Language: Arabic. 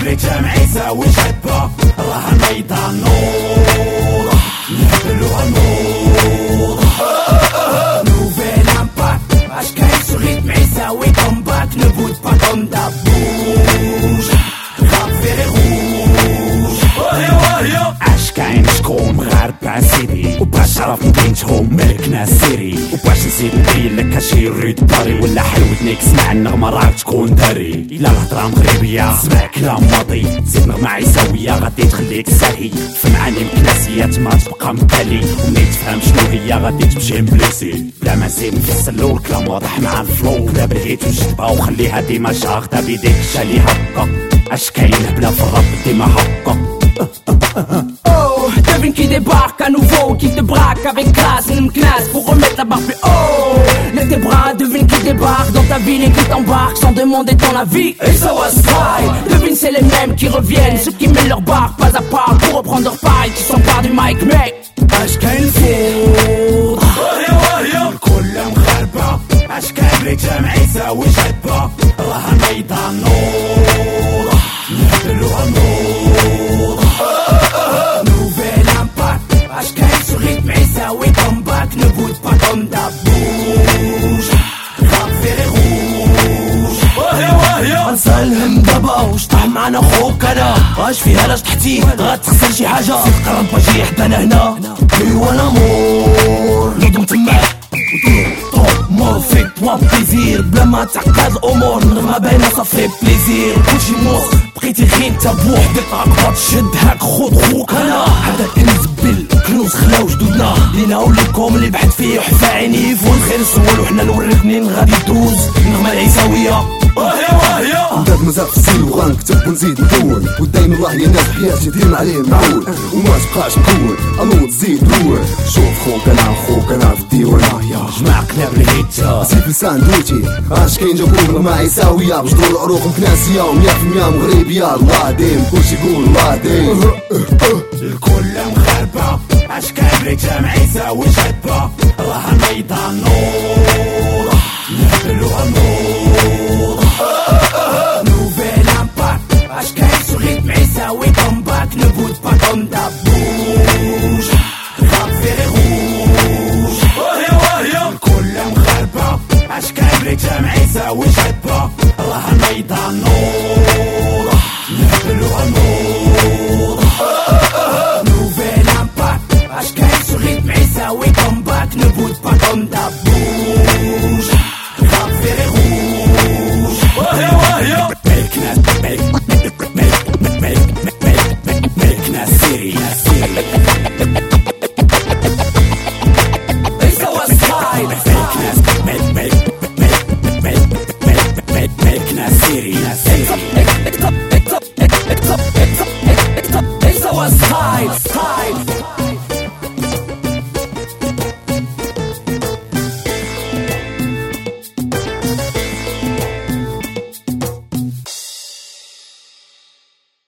كامل جامع يساوي جبة راها الميدان نور نهبلوها النور نوفيل امباكت اش كاين سو ريتم يساوي كومباك نو بوت با كوم دابوج راب فيري روج اش كاين شكون مغاربة سيدي وباش عرف مدينتهم ملكنا السيري وباش نزيد نبين لك اشي ريد باري ولا حلوتنيك سمع النغمة راك تكون داري الا الهضرة مغربية سمع كلام ماضي زيد نغمة عيساوية غادي تخليك ساهي في معاني مكناسيات ما تبقى مبالي ومني تفهم شنو هي غادي تمشي مبليسي بلا ما نزيد نفسلو الكلام واضح مع الفلو بلا بالهيت وجدبها وخليها ديما شاغدة بيديك شالي هكا اش كاين بلا في الراب ديما هكا Devine qui débarque à nouveau, qui te braque avec classe, une classe pour remettre la barre plus haut. Lève tes bras, devine qui débarque dans ta ville et qui t'embarque sans demander ton avis. Et ça was right. Devine c'est les mêmes qui reviennent, ceux qui mettent leur barre pas à part pour reprendre leur paille, qui s'emparent du mic, mec. اش كاين فوضى الكل مغاربة اش كاين جامع يساوي جبة راها الميدان نور نهبلوها النور نوفيل امباكت اش كاين سو ريتم يساوي كومباك نو بوت با كوم دابوج راب فيري روج غنسى الهم دابا واش طاح معنا خوك انا واش فيها لاش تحتي غتخسر شي حاجه قرب باجي حدانا هنا ايوا لامور نضم تماك مور فيك توا بليزير بلا ما تعقد الامور نغمة باينة صافي بليزير كلشي موس بقيتي غير انت بوحدك راك تشد هاك خود خوك انا هذا كنز بالكنوز خلاو جدودنا لينا وليكم اللي بحث فيه وحفا عينيه فوق الخير السؤال وحنا نوريك منين غادي دوز النغمة العيساوية نداد مزال في السيل وغنكتب ونزيد ندون ودايم الله يا ناس حياتي ديما عليه معول وما تبقاش مكون انوض زيد روح شوف خوك انا في الديوان جمع قلاب الهيتا سيف لسان دوتي اش كاين جابوه ما عيساوية بجدور العروق مكناسية و100% مغربية الله ديم كلشي يقول الله ديم الكل مغاربة اش كاين جامع يساوي جبة راها الميدان نور نهبلوها النور نوفيل امباكت اش كاين سو ريتم يساوي كومباك نو بوت با كوم دابوج راب فيري روج الكل مغاربة اش كاين جامع يساوي جبة راها الميدان نور نهبلوها النور نوفيل امباكت اش كاين سو ريتم يساوي كومباك نو بوت با كوم دابوج راب فيري روج ملكنا السيري So was right. ملكنا السيري So was right.